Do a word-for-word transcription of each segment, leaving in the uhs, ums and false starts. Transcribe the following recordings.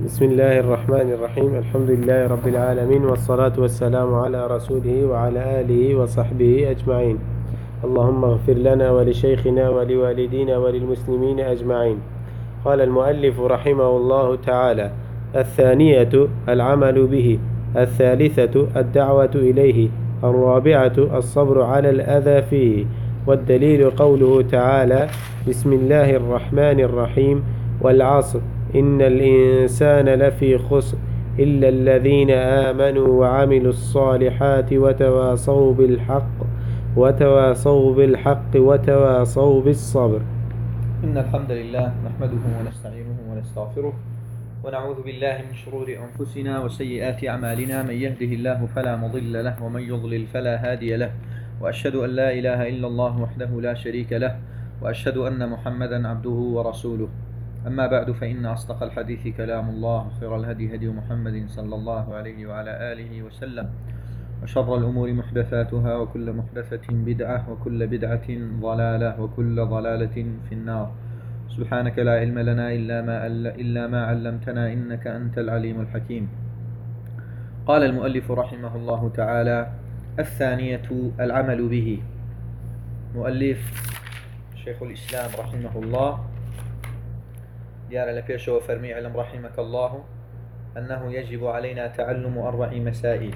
بسم الله الرحمن الرحيم. الحمد لله رب العالمين، والصلاة والسلام على رسوله وعلى آله وصحبه أجمعين. اللهم اغفر لنا ولشيخنا ولوالدينا وللمسلمين أجمعين. قال المؤلف رحمه الله تعالى: الثانية العمل به، الثالثة الدعوة إليه، الرابعة الصبر على الأذى فيه. والدليل قوله تعالى: بسم الله الرحمن الرحيم، والعصر إن الإنسان لفي خسر إلا الذين آمنوا وعملوا الصالحات وتواصوا بالحق وتواصوا بالحق وتواصوا بالصبر. إن الحمد لله نحمده ونستعينه ونستغفره ونعوذ بالله من شرور أنفسنا وسيئات أعمالنا. من يهده الله فلا مضل له ومن يضلل فلا هادي له، وأشهد أن لا إله إلا الله وحده لا شريك له، وأشهد أن محمدا عبده ورسوله. أما بعد، فإن أصدق الحديث كلام الله، خير الهدي هدي محمد صلى الله عليه وعلى آله وسلم، وشر الأمور محدثاتها، وكل محدثة بدعة، وكل بدعة ضلالة، وكل ضلالة في النار. سبحانك لا علم لنا إلا ما, إلا ما علمتنا، إنك أنت العليم الحكيم. قال المؤلف رحمه الله تعالى: الثانية العمل به. مؤلف شيخ الإسلام رحمه الله ديار لبيش وفرمي علم رحمك الله أنه يجب علينا تعلم أربع مسائل.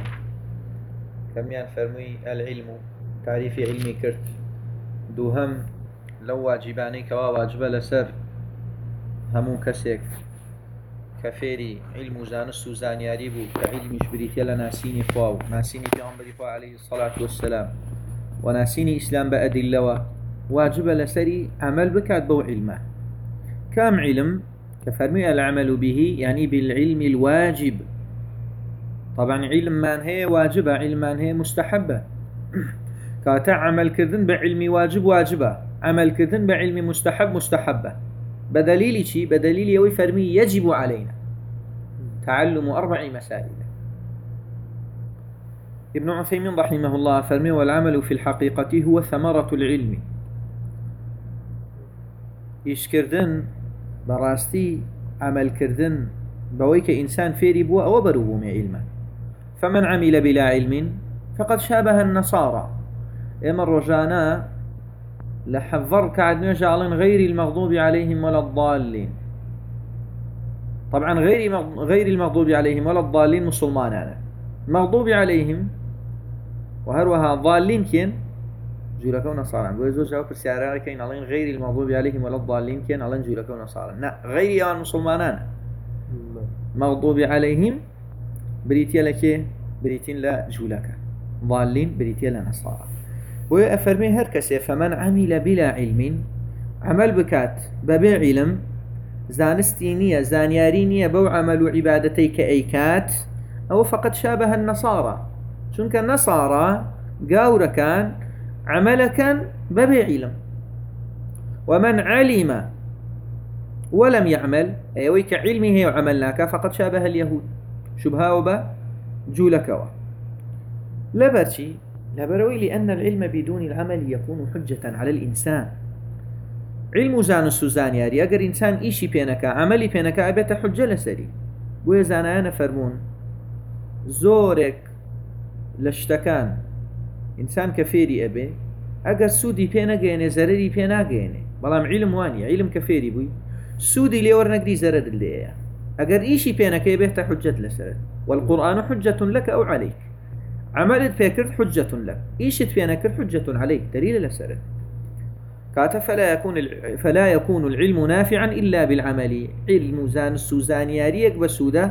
كميان فرمي العلم تعريف علمي كرت دوهم لو واجباني كوا واجب لسر همو كسيك كفيري علم زانس وزانياري بو كعلم شبريتي لناسيني خواو ناسيني في عمر خواو عليه الصلاة والسلام وناسيني إسلام بأدلة واجب لسري عمل بكات بو علمه. كم علم كفرمي العمل به يعني بالعلم الواجب. طبعا علم من هي واجبة، علم من هي مستحبة. كاتا عمل كذن بعلم واجب واجبة، عمل كذن بعلم مستحب مستحبة. بدليل شي؟ بدليل يوي فرمي يجب علينا تعلم أربع مسائل. ابن عثيمين رحمه الله فرمي: والعمل في الحقيقة هو ثمرة العلم. إيش كردن براستي عمل كردن بويك إنسان فيري بوا أو بروبو من علمه. فمن عمل بلا علم فقد شابه النصارى. إما الرجانا لحذر كعد نجعل غير المغضوب عليهم ولا الضالين. طبعا غير غير المغضوب عليهم ولا الضالين مسلمان أنا مغضوب عليهم وهروها ضالين كين جولكو نصارى. بوزو جاوب السيارة كين علين غير المغضوب عليهم ولا الضالين كين علين جولكو نصارى. لا، غير يان مسلمان مغضوب عليهم بريتيا لكي بريتين لا جولكا، ضالين بريتيا لنصارى. وأفرمي هركسي: فمن عمل بلا علم عمل بكات ببيع علم زانستينية زانيارينية بو عمل عبادتي كأيكات أو فقد شابه النصارى. شنك النصارى قاورا كان عمل كان ببيع علم. ومن علم ولم يعمل أيوي كعلمه وعملناك فقد شابه اليهود. شبهه وبا جولكوا لبرشي لبروي لأن العلم بدون العمل يكون حجة على الإنسان. علم زانس زانياري أجر إنسان إيشي بينك عملي بينك أبيت حجة لسري. ويزانا فرمون زورك لشتكان إنسان كفيري أبي أجر سودي بينا جيني زرري بينا جيني بلام علم واني علم كفيري بوي سودي لي ورنقدي زرر اللي أجر إيشي بينك يبيت حجة لسرد. والقرآن حجة لك أو عليك. عملت فيكرت حجة لك، إيشت فينكر حجة عليك دليل لسرد. كاتا فلا يكون فلا يكون العلم نافعا إلا بالعمل. علم زان السوزانياريك بسودة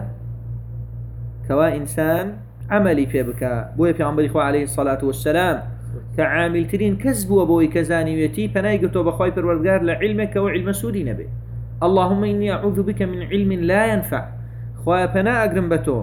كوا إنسان عملي في بكا بوي في عمر إخوة عليه الصلاة والسلام كعامل ترين كذب وبوي كزانيوتي فنايقتو بخواي پروردگار لعلمك وعلم سودي نبي. اللهم إني أعوذ بك من علم لا ينفع. خوايا پنا أقرم بتو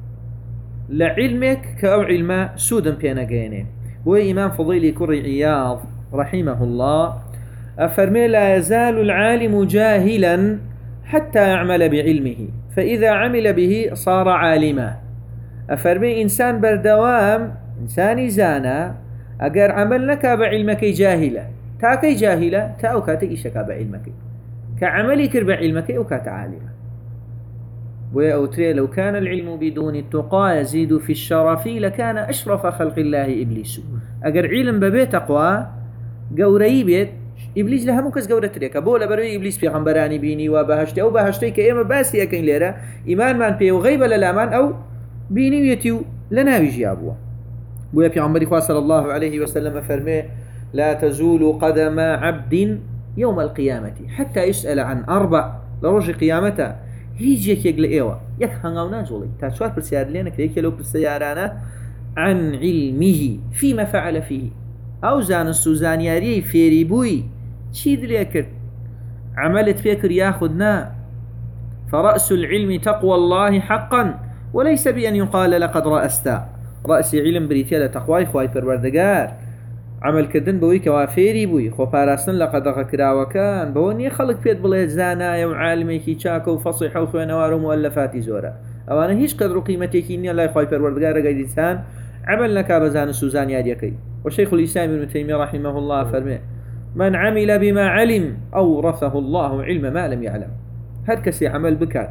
لعلمك كأو علم سودا بينا جيني. وإمام فضيل كري عياض رحمه الله أفرمي: لا يزال العالم جاهلا حتى يعمل بعلمه، فإذا عمل به صار عالما. أفرمي إنسان بردوام إنساني زانا أقر عملنك بعلمك جاهلة تاكي جاهلة تاو كاتي إشكا بعلمك كعملي كرب علمك أو كات عالمة. بويا أوتري لو كان العلم بدون التقى يزيد في الشرف لكان أشرف خلق الله إبليس. أجر علم ببيت تقوى قوري بيت إبليس لها مكس قورة تريكا بولا بروي إبليس في غنبراني بيني وبهشتي أو بهشتي كإما باسي أكين ليرا إيمان من بيه وغيب للامان أو بيني ويتيو لنا بيجي أبوه. بويا في عمر صلى الله عليه وسلم فرمي لا تزول قدم عبد يوم القيامة حتى يسأل عن أربع لرج قيامته هيجيك يقل إيوه يك هنغونا جولي تاشوار برسيار لينا كريك يلو برسيارانا عن علمه فيما فعل فيه أو زان السوزانياري فيري بوي تشيد ليكر عملت فيكر ياخدنا. فرأس العلم تقوى الله حقا وليس بأن يقال لقد رأستا. رأس علم بريتيا لتقوى خواي پروردگار عمل كردن بوي كوافيري بوي خو باراستن لقد غكراوه كان بوني خلق بيت بليت زانايا وعالميكي چاكو وفصيحة وخوانوار ومؤلفاتي زورا اوانا هيش قدر قيمتيكي اني الله خواي پروردگار قايد انسان عمل لك بزان سوزان ياديكي. والشيخ الإسلام ابن تيمية رحمه الله فرمي من عمل بما علم أورثه الله علم ما لم يعلم. هر كسي عمل بكات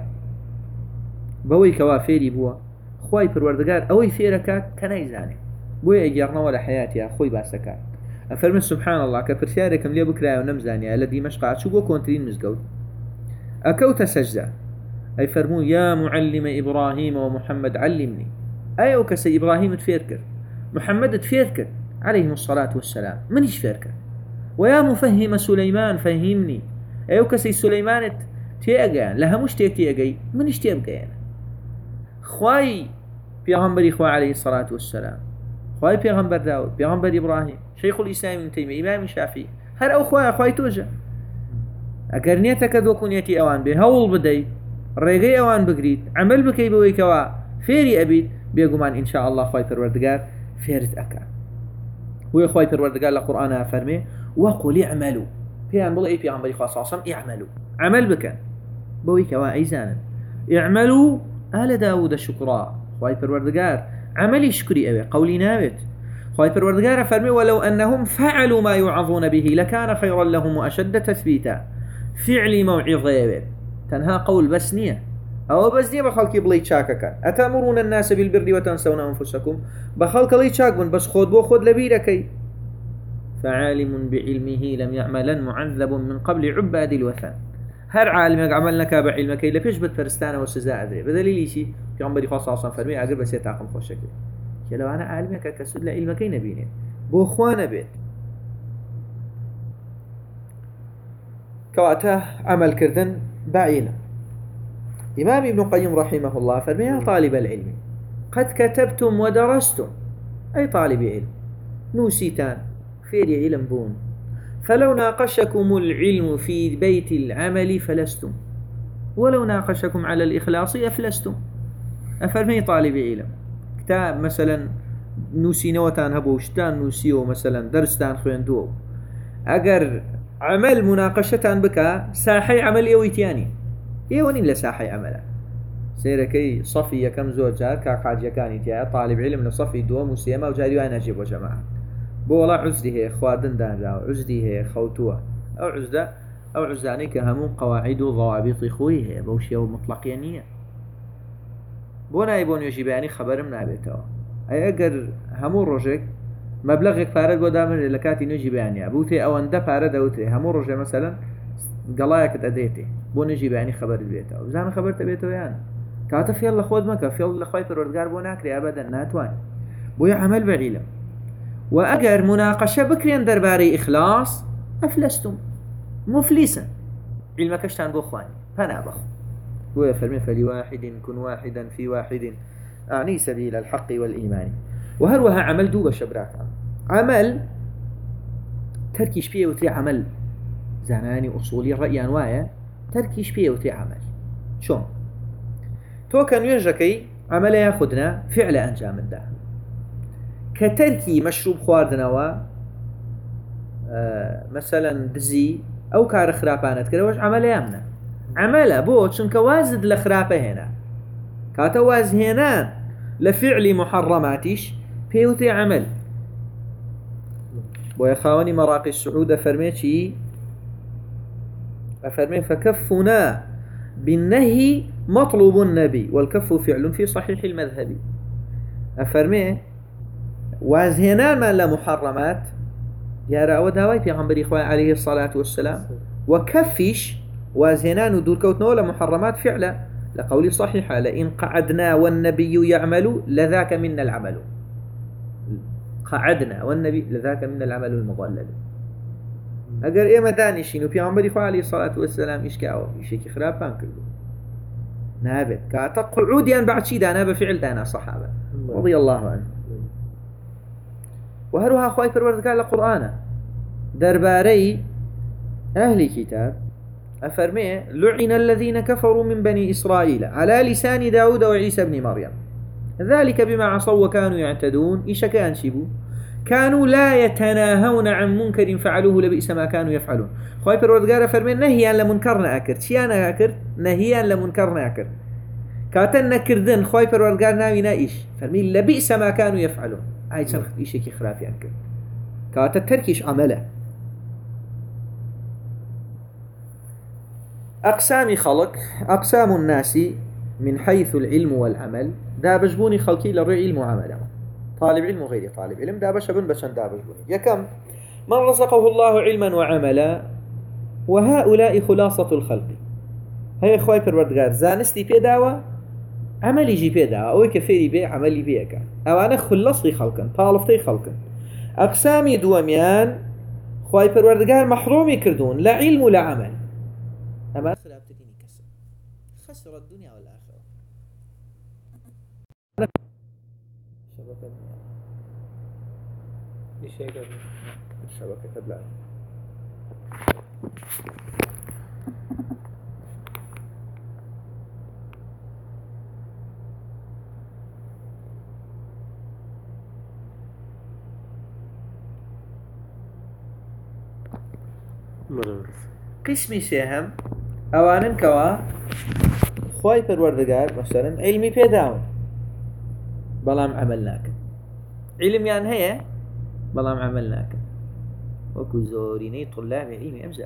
بوي كوافيري بوا خواي پروردگار اوي فيركات كنايزاني بوي اجرنا ولا حياتي اخوي باسكات. افرمي سبحان الله كبرسياركم لي بكراي ونمزاني الذي مشقع شو كونترين مزقود اكوت سجدة اي فرمو يا معلم ابراهيم ومحمد علمني. اي او كسي ابراهيم تفيركر محمد تفيركر عليهم الصلاة والسلام من يشفيركر. ويا مفهم سليمان فهمني. اي او كسي سليمان تيقان لها مش تيقاي من يشتيبقى خواي بيغمبر إخوة عليه الصلاة والسلام خواي بيغمبر داود بيغمبر إبراهيم شيخ الإسلام ابن تيمية إمام الشافعي هر أو خواي خواي توجه أقرنيتك دوكونيتي أوان بي هول بدي ريغي أوان بقريد عمل بكي بوي كوا فيري أبيد بيقومان إن شاء الله خواي پروردگار فيرت أكا. وي خواي پروردگار لقرآن فرمي وقل اعملوا بيان بلا إي بيغمبر إخوة صلى الله عليه وسلم اعملوا عمل بك بوي كوا أيزانا اعملوا آل داود شكرا. خواهي پروردگار عملي شكري أبي قولي نابت. خواهي پروردگار فرمي ولو أنهم فعلوا ما يوعظون به لكان خيرا لهم وأشد تثبيتا. فعلي موعظة أبي تنها قول بس نية أو بس نية بخلقي بلي شاككا أتأمرون الناس بالبر وتنسون أنفسكم بخلق لي شاك بس خود بو خود لبيركي. فعالم بعلمه لم يعملا معذب من قبل عباد الوثن. هر عالم عملنا كابع علمك إلا فيش بتفرستانه والسزاء أدري بدليل شيء في عمري خاصة أصلا فرمي أقرب بس يتعقم خوشك لو أنا عالمك كسد لعلمك نبيني بو أخوانا بيت كواته عمل كردن بعيلة. إمام ابن قيم رحمه الله فرمي يا طالب العلم قد كتبتم ودرستم أي طالب علم نوسيتان فيري علم بون فلو ناقشكم العلم في بيت العمل فلستم ولو ناقشكم على الإخلاص أفلستم. أفرمي طالب علم كتاب مثلا نوسي نوتان هبوشتان نوسيو مثلا درستان خويندو أجر عمل مناقشتان بك ساحي عمل يويتياني يوانين لساحي عملا سيركي صفي كم زوجار كاقاج يكاني جاء طالب علم لصفي دوم وسيما وجاري وانا جيب وجماعة بو والله عزدي هي خواردن دان راو عزدي هي خوتوه أو عزدة أو عزداني كهمون قواعد وضوابط خوي هي بوشي ومطلق ينية بو نايبون يجيباني خبر من عبيته أي أقر همون رجك مبلغك بارد بو دامر لكاتي نجيباني بوتي أو انده بارد أوتي همون رجك مثلا قلايك تأديتي بو نجيباني خبر بيته وزان خبرت بيته يعني كاتف يلا خود مكا في الله خواي پروردگار بو ناكري أبدا ناتواني بو يعمل بعلم. وأجر مناقشة بكرين درباري إخلاص أفلستم مفلسا علمك اشتان بأخواني فأنا بخو ويفرمي فلواحد كن واحدا في واحد أعني سبيل الحق والإيمان. وهروها عمل دوبة شبراك عمل تركيش بيه وتري عمل زاناني أصولي الرأي أنوايا تركيش بيه وتري عمل شون تو كان ينجكي عمل ياخدنا فعل أنجام الدا كتركي مشروب خواردنوا آه مثلا دزي أو كار خرابانت كده وش عمل يامنا عمله بو چونك وازد لخرابه هنا كاتا واز هنا لفعل محرماتيش بيوتي عمل بو يخاوني مراقي السعودة فرميتي أفرمي فكفنا بالنهي مطلوب النبي والكف فعل في صحيح المذهب أفرمي وازهنان من لمحرمات يا رأوا داوي في غنبري إخوان عليه الصلاة والسلام وكفش وازهنان ودور كوتنا لمحرمات فعلا لقولي صحيحة لئن قعدنا والنبي يعمل لذاك منا العمل قعدنا والنبي لذاك منا العمل المضلل أجر إيه مداني شينو في غنبري إخوان عليه الصلاة والسلام إيش كأو إيش خراب بان كله نابت كاتقعوديا بعد شي دانا بفعل دانا صحابة رضي الله عنه وهروها أخوي پروردگار لقرآن درباري أهل كتاب أفرمي لعن الذين كفروا من بني إسرائيل على لسان داود وعيسى بن مريم ذلك بما عصوا وكانوا يعتدون إيش كان شبو كانوا لا يتناهون عن منكر فعلوه لبئس ما كانوا يفعلون أخوي پروردگار أفرمي نهيا لمنكرنا أكر شيانا أكر نهيا لمنكرنا أكر كاتن كردن أخوي پروردگار ناوي نايش فرمي لبئس ما كانوا يفعلون هاي سنخ إيشي خرافي عنك كاتا تركيش عمله أقسام خلق أقسام الناس من حيث العلم والعمل دا بجبوني خلقي للرعي علم وعمله طالب علم وغير طالب علم دا بشبن بشن دا بجبوني يكم من رزقه الله علما وعملا وهؤلاء خلاصة الخلق هاي إخوائي پروردگار زانستي بيداوة عملي جي بيدا أو كفيري بي عملي بيك أو أنا خلصي خلقا طالفتي خلقا أقسامي دواميان خواي پروردگار محرومي كردون لا علم ولا عمل أما خلاب تديني كسر خسر الدنيا والآخرة شبكة الشبكة الشبكة تبلع قسمي سيهم أوانن كوا خواي پروردگار مثلا علمي بيداون بلام عملناك علم يعني هي بلام عملناك وكو زوريني طلاب علمي أمزع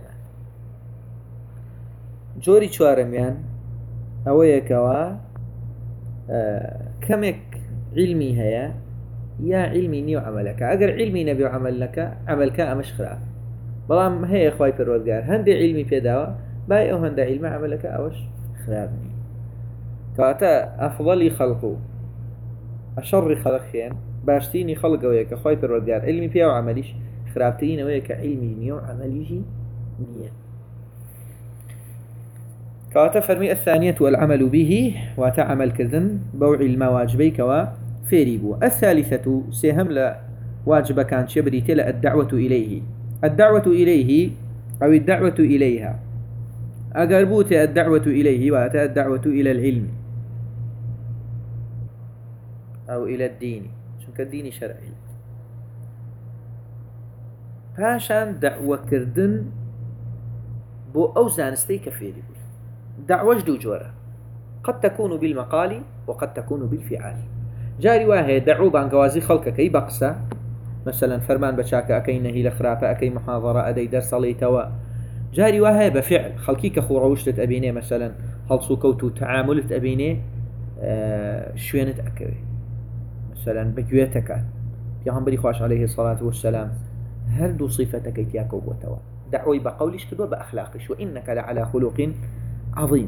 جوري چوارم يعني أويا كوا آه كمك علمي هيا يا علمي نيو عملك أقر علمي نبي عملك عملك أمش خلاف بلام هي خواي پروردگار هندي علمي بيداوا باي او هندي علم عملك اوش خرابني كاتا افضل خلقو اشر خلقين باشتيني خلق وياك خواي پروردگار علمي بيا وعمليش خرابتين وياك علمي نيو عمليش نية كاتا فرمي الثانية والعمل به وتعمل كردن بوعي المواجبي كوا فيريبو الثالثة سيهم لا واجب كان شبريت لا الدعوة إليه الدعوة إليه أو الدعوة إليها أقربوت الدعوة إليه وأتى الدعوة إلى العلم أو إلى الدين شو كالدين شرعي باشان دعوة كردن بو أوزان استي كفيري دعوة جدو جورة قد تكون بالمقال وقد تكون بالفعال جاري واهي دعو بانقوازي خلقك كي بقسة مثلا فرمان بشاكا أكي نهي لخرافة أكي محاضرة أدي درس ليتوا جاري وهي بفعل خلقي كخو روشتت أبيني مثلا هلسو كوتو تعاملت أبيني آه شوينت أكوي مثلا بجويتك يا هم بري خواش عليه الصلاة والسلام هل دو صفتك يتياكو وتوا دعوي بقولش كدو بأخلاقش وإنك لعلى خلق عظيم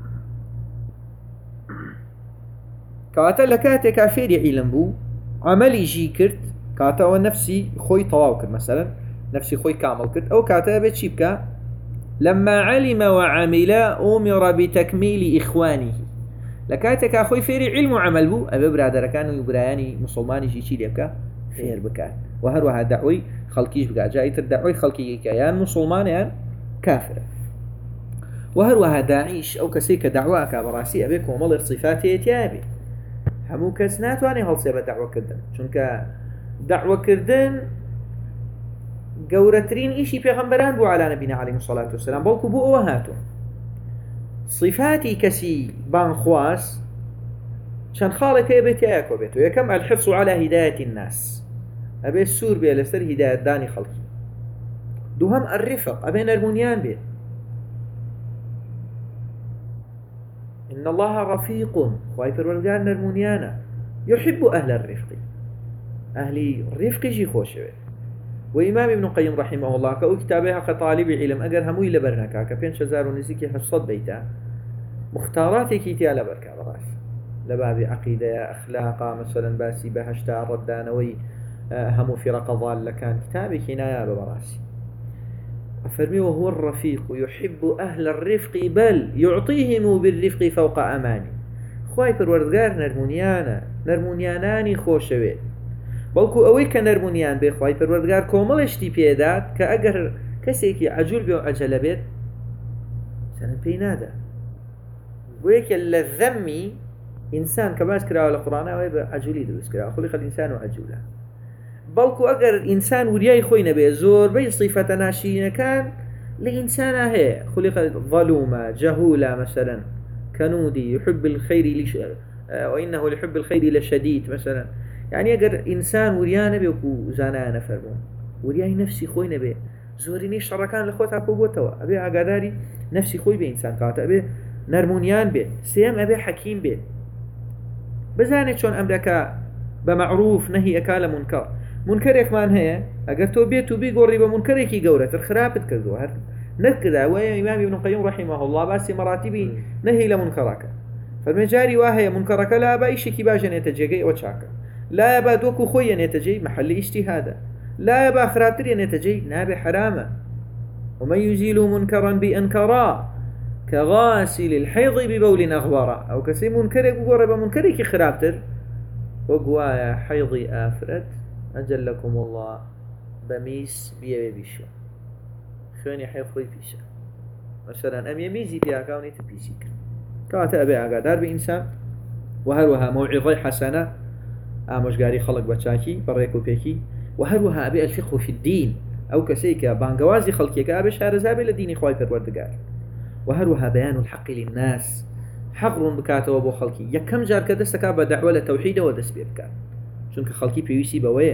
كاتا لكاتي كافيري علم بو عملي جي كرت كاتا ونفسي خوي طواو كرت مثلا نفسي خوي كامل كرت أو كاتا بيتشي بكا لما علم وعمل أمر بتكميل إخوانه لكاتك أخوي فيري علم وعمل بو أبي برادر كانوا يبراني مسلماني شي شي ليبكا خير بكات وهروها دعوي خلقيش بكا جايت الدعوي خلقي كيان مسلمان يان كافر وهروها داعيش أو كسيك دعواك براسي أبيك ومالر صفاتي يتيابي همو كسنات واني هلسي بدعوة كردن چونك دعوة كردن قورترين إيشي پیغمبران بو على نبينا عليه الصلاة والسلام بلكو بو أوهاتو صفاتي كسي بان خواس شان خالك يبيت ياكو بيتو يكم الحرص على هداية الناس أبي السور بي لسر هداية داني خلقي دوهم الرفق أبين المنيان بي إن الله رفيق خواهي پروردگار نرمونيانا يحب أهل الرفق أهل الرفق جي خوشوه وإمام ابن قيم رحمه الله كأو كتابها كطالب علم أجر هموي لبرنكا كبين شزار ونزيكي حصد بيتا مختاراتي كيتيا لبركا براس لباب عقيدة أخلاق مثلا باسي بهشتا ردانوي همو فرق ضال كان كتابي كنايا ببراسي أفرمي وهو الرفيق يحب أهل الرفق بل يعطيهم بالرفق فوق أماني خواهي پروردگار نرمونيانا نرمونياناني خوشوه بلكو اوي كنرمونيان بي خواهي پروردگار كوملشتي بيداد كأجر كسيكي عجول بيو عجل بيت سنة بينادا ويك اللذمي إنسان كباس كراو القرآن ويبا عجولي دوس كراو خلق الإنسان عجولا بلكو أجر إنسان ورياي خوينا بي زور بي صفة ناشينا كان لإنسان هي خلق ظلومة جهولة مثلا كنودي يحب الخير لش... وإنه لحب الخير لشديد مثلا يعني أجر إنسان وريانا بي وكو زانانا فرمون ورياي نفسي خوينا بي زوريني شركان لخوتها كوبوتوا أبي عقاداري نفسي خوي بي إنسان كاتا أبي نرمونيان بي سيام أبي حكيم بي بزانت شون أمريكا بمعروف نهي أكال منكر منكرك مان هي أجر تو بيت وبي قري بمنكرك جورة الخرابت كردو هر نكذا ويا إمام ابن القيم رحمه الله بس مراتبي نهي لمنكرك فالمجاري واهي منكرك لا بايش كباجا يتجي وشاكا لا يبا دوكو خويا يتجي محل اجتهادا لا يبا خراتر يتجي نابي حرامة ومن يزيل منكرا بأنكرا كغاسل الحيض ببول أغبارا أو كسي منكرك وقرب منكرك خرابتر وقوايا حيضي آفرت أجلكم الله بميس بيبي بيشا خوني حيض خوي بيشا مثلا أم يميزي بيها كوني تبيسيك كاتا أبي أقادار بإنسان وهروها موعظي حسنة آمش قاري خلق بچاكي بريكو بيكي وهروها أبي الفقه في الدين أو كسيكا بانقوازي خلقيك أبي شارزابي لديني خواهي پروردگار وهروها بيان الحق للناس حقر بكاته وبو خلقي يكم جار كدستك بدعوة لتوحيد ودس بيبكار چونك خلقي بيويسي بويه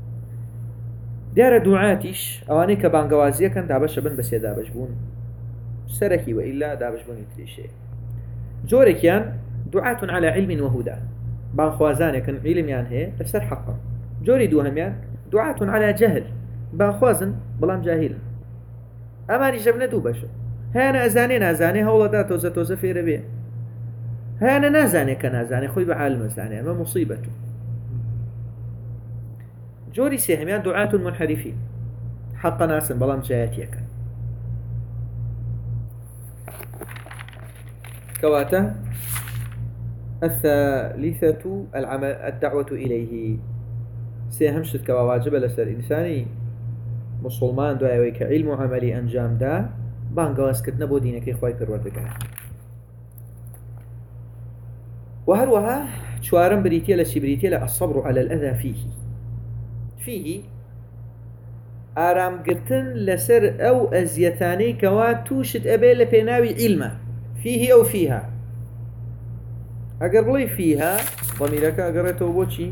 دار دعاتيش اواني كبانقوازيه كان دابش بن بس دابش بون سركي والا دابش بون يتريشي جوركيان دعاة على علم وهدى بانخوازان كان علم يان هي لسر حقا جوري دوهميان دعاة على جهل بانخوازن بلام جاهل اماني جبنا دو بشر هانا ازاني نازاني هولا دا توزا توزا في ربيع هانا نازاني كنازاني خوي بعالم ازاني ما مصيبته جوري سيهميان دعاة منحرفين حق ناس بلام جاياتيك كواتا الثالثة العمل الدعوة إليه سيهمشت كوا واجب لسر إنساني مسلمان دعوة كعلم عملي أنجام دا بانقواز كتنا بو دينك إخوائي پروردگار وهروها شوارم بريتيا لشي بريتيا الصبر على الأذى فيه فيه آرام قرتن لسر أو أزيتاني كوا توشت أبي لبيناوي علمه فيه أو فيها أقر لي فيها ضميرك أقرته بو چي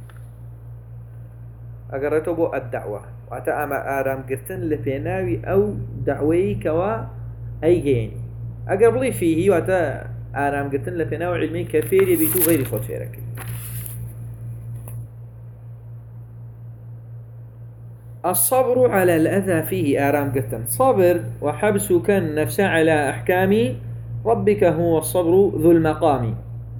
أقرته بو الدعوة وعتا أما آرام قرتن لبيناوي أو دعوي كوا أي جيني أقر لي فيه وعتا آرام قرتن لبيناوي علمي كفير يبيتو غير خود فيرك الصبر على الأذى فيه آرام قرتن صبر وحبسك النفس على أحكام ربك هو الصبر ذو المقام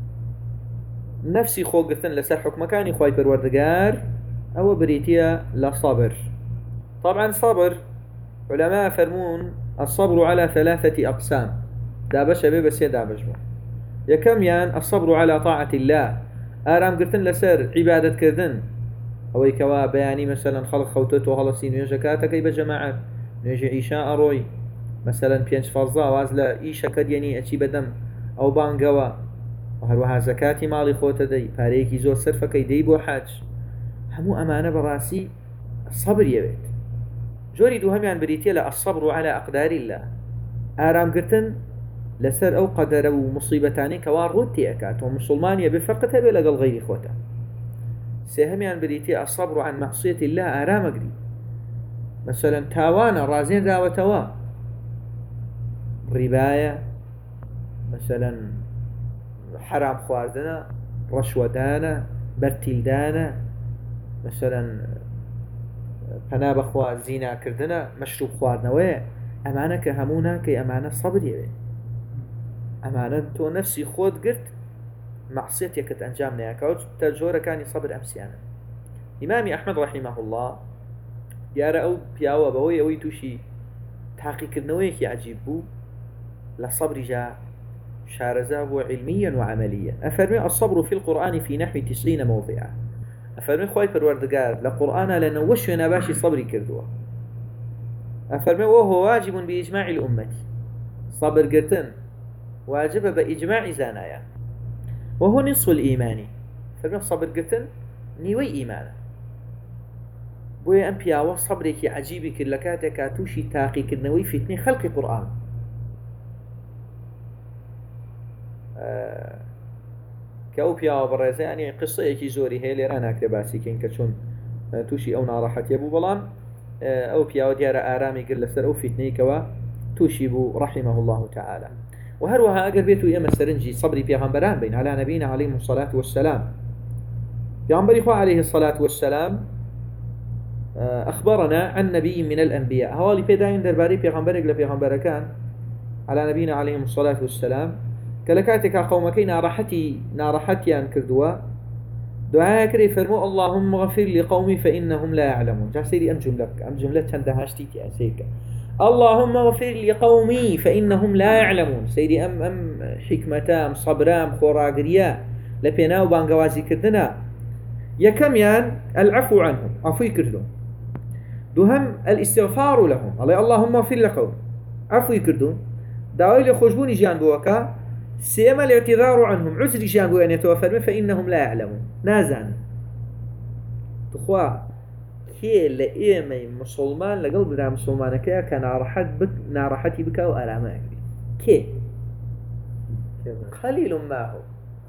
نفسي خو قرتن لسر حكمكاني خواهي پروردگار أو بريتيا لصبر طبعا صبر علماء فرمون الصبر على ثلاثة أقسام دابش بس يدابش يكم يان الصبر على طاعة الله آرام قرتن لسر عبادة كردن أو كوا بياني مثلا خلق خوتت وهلسين ويجكاتك أي بجماعة نيجي عيشاء أروي مثلا بينش فرزا وازلا إيشا كديني أشي بدم أو بانقوا وهروها زكاتي مالي خوت دي باريكي زور صرفك دي بو حاج همو أمانة براسي الصبر يبيت جوري دو هميان بريتيا لا الصبر على أقدار الله آرام قرتن لسر أو قدر ومصيبتاني كوار روتي أكات ومسلمان يبي فقط هبي لقل غير خوته سيهميان بريتيا الصبر عن معصية الله آرام أقري مثلا تاوانا رازين راوتوا رباية مثلا حرام خواردنە، ڕەشوەدانە، بەرتیلدانە، مثلا پەنا بەخوا زیناکردنە، مەشروب خواردنەوەیە. ئەمانە کە هەموو ناکەی، ئەمانە سەبرێوێ، ئەمانە تۆ نەفسی خۆت گرت مەعسیەتێکت ئەنجام نەیەکەوت تە جۆرەکانی سەبر ئەمسیانە. ئیمامی ئەحمەد ڕەحیمەه الله دیارە ئەو پیاوە بەوەی ئەوەی تووشی تاقیکردنەوەیەکی عەجیب بوو لە سەبریجا شارەزا بووە علميا وعمليا. أفرمي الصبر في القرآن في نحو تسعين موضعا. أفرمي خواهي پروردگار لقرآن لنوش ونباشي صبري كردوا. أفرمي وهو واجب بإجماع الأمة. صبر قرتن واجب بإجماع زانايا، وهو نصف الإيمان. أفرمي صبر قرتن نيوي إيمانا. بويا أنبيا وصبرك عجيبي كلكاتك توشي تاقي كدنوي فتني خلق قرآن. كأو بيا برزة يعني قصة يكي زوري هي اللي رانا كتباسي كين كشون توشي أو ناراحت يبو بلان أو بيا وديار آرامي قل سر أو فتني كوا توشي بو رحمه الله تعالى. وهروها أقر بيتو يما سرنجي صبري بيغمبران بين على نبينا عليه الصلاة والسلام. بيغمبر إخوة عليه الصلاة والسلام أخبرنا عن نبي من الأنبياء. هوالي بيداين درباري بيغمبرك لبيغمبر كان على نبينا عليه الصلاة والسلام كلكاتك قومك نارحتي نارحتيان كردوا دعاء كري فرمو اللهم اغفر لقومي فإنهم لا يعلمون. جا سيري أم جملة أم جملة تندهاشتيتي أسيك اللهم اغفر لقومي فإنهم لا يعلمون. سيري أم أم حكمتام صبرام خوراقريا لبيناو بانقوازي كردنا يكميان العفو عنهم عفوي كردون. دوهم الاستغفار لهم الله اللهم اغفر لقوم عفوي كردون. داوي لخوشبوني جان بوكا سيما الاعتذار عنهم عذر جان بو أن يتوفر فإنهم لا يعلمون نازان. تخوا كي لإيمي مسلمان لقلب دا مسلمان كي كان نارحت بك نارحتي بك وأرامك كي قليل ما هو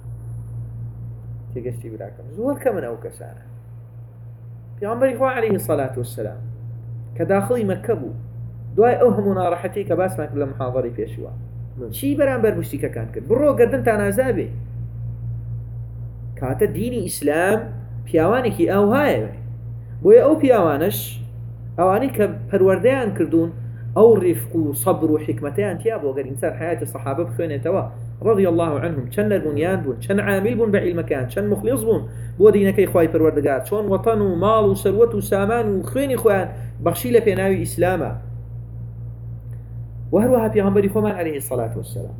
تيجي براكم زور كمن أو كسانة. بيغمبر إخوة عليه الصلاة والسلام كداخلي مكبو دواي أهم نارحتي كباس ما كل محاضري في أشواء شي بران بربشتي كان كد برو قدن تانا زابي كاتا ديني إسلام بياوانيكي أو هاي بويا أو بياوانش أواني كبرورديان كردون أو رفق وصبر وحكمتان تيابو قال إنسان حياة الصحابة بخوينة توا رضي الله عنهم شن البنيان بون شن عامل بون بعي المكان شن مخلص بون بو دينكي خواهي پروردگار شون وطن ومال وثروت وسامان وخويني خوان بخشي لبيناوي إسلاما. وهروها بيغمبري خومان عليه الصلاة والسلام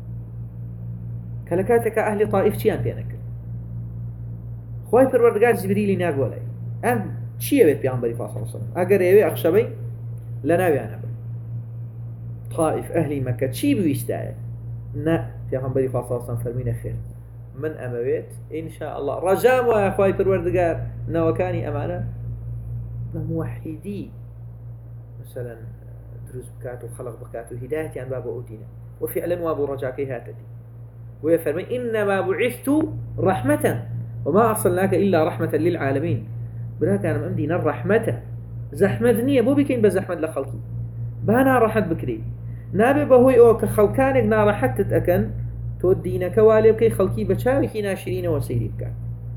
كلكاتك أهل طائف چيان بينك خواهي پروردگار جبريلي نار بولاي أم چي يبيت بيغمبري صلى الله عليه وسلم أقر يوي أخشبي لناوي أنا بي طائف أهل مكة چي بيستايا نا بيغمبري صلى الله عليه وسلم فرمينا خير من أمويت إن شاء الله رجام ويا خواهي پروردگار نوكاني أمانة موحدي مثلا دروز بكات وخلق بكات وهدايتي عن باب أودينا وفعلا وابو رجاكي هاتدي ويفرمي إنما بعثت رحمة وما أرسلناك إلا رحمة للعالمين. بلا كان ممدينا الرحمة زحمدني بو بكين بزحمد لخلقي بانا رحت بكري نابي بهوي أو كخلقانك نار حتى تأكن تودينا كوالي بكي خلقي بشاوكي ناشرين وسيري بكات.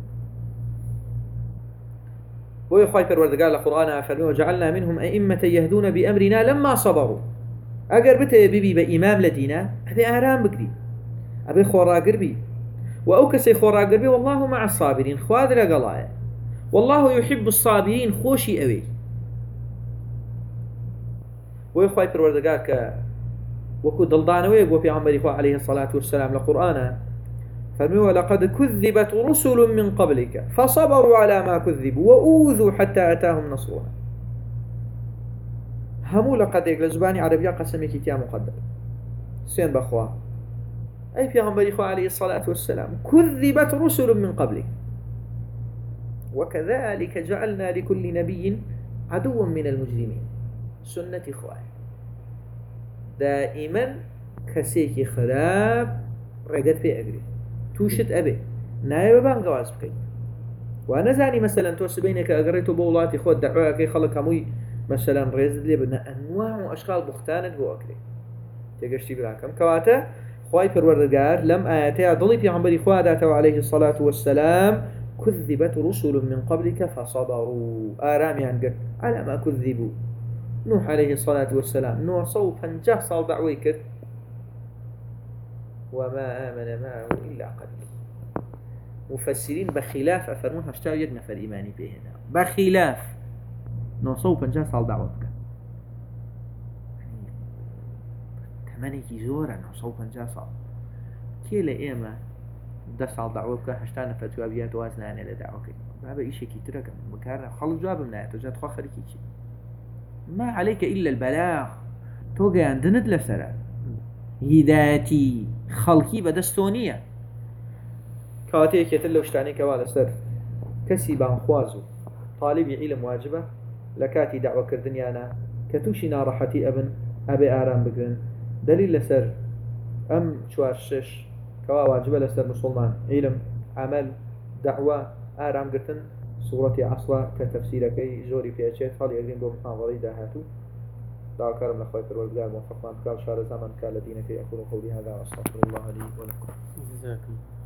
ويخواي پروردگار لقرآن أفرمي وجعلنا منهم أئمة يهدون بأمرنا لما صبروا. أقر بتا ببي بإمام لدينا أبي آرام بكري أبي خوراقر بي وأوكسي خوراقر بي والله مع الصابرين خوادر قلايا والله يحب الصابرين خوشي أوي. ويخواي پروردگار ك وكو دلدانوي وفي عمر إخوة عليه الصلاة والسلام لقرآن فرمي ولقد كذبت رسل من قبلك فصبروا على ما كذبوا وأوذوا حتى أتاهم نصرنا. همو لقد يقل زباني عربية قسمي كتيا مقدر سين بأخوة أي في غنبري إخوة عليه الصلاة والسلام كذبت رسل من قبلك وكذلك جعلنا لكل نبي عدوا من المجرمين. سنة إخوة دائما كسيكي خراب رقد في أجري توشت أبي نايب بان قواز بكي وأنا زاني مثلا توسبينك أقريتو بولاتي خود دعوة كي خلق هموي مثلا ريزد لي بنا أنواع وأشكال بختانة بو أكري تيجشتي براكم كواتا خواي پروردگار لم آياتي ضلي في عمبري خواداته عليه الصلاة والسلام كذبت رسل من قبلك فصبروا آرام يعني على ما كذبوا نوح عليه الصلاة والسلام نوح صوب فنجاه صال دعوي كر وما آمن معه إلا قليل مفسرين بخلاف أفرمون هشتاو يد نفر إيماني بهنا بخلاف نوح صوب فنجاه صال دعوي بك تمنيكي زورا نوح صوب فنجاه صال كيلا إيما ده صال دعوي بك هشتا نفر توابيات وازناني لدعوكي بابا إيشي كي تركم بكارنا خلص جواب منها تجاد خاخري كيشي ما عليك إلا البلاغ توقع عندنا لسرع هداتي خلقي بدستونية كاتيك يتلو اشتاني كوالا سر كسي بانخوازو طالب علم واجبة لكاتي دعوة كردنيانا كتوشي نارحتي أبن أبي آرام بقرن دليل لسر أم شوار شش كوا واجبة لسر مسلمان علم عمل دعوة آرام قرتن صورتي عصوة كتفسيركي زوري في أشياء خالي أقرين بو محاضري داهاتو دعا كرم لخوي والبلاد موفقان كال شهر زمن كالذين كي أقول قولي هذا وأستغفر الله لي ولكم. جزاكم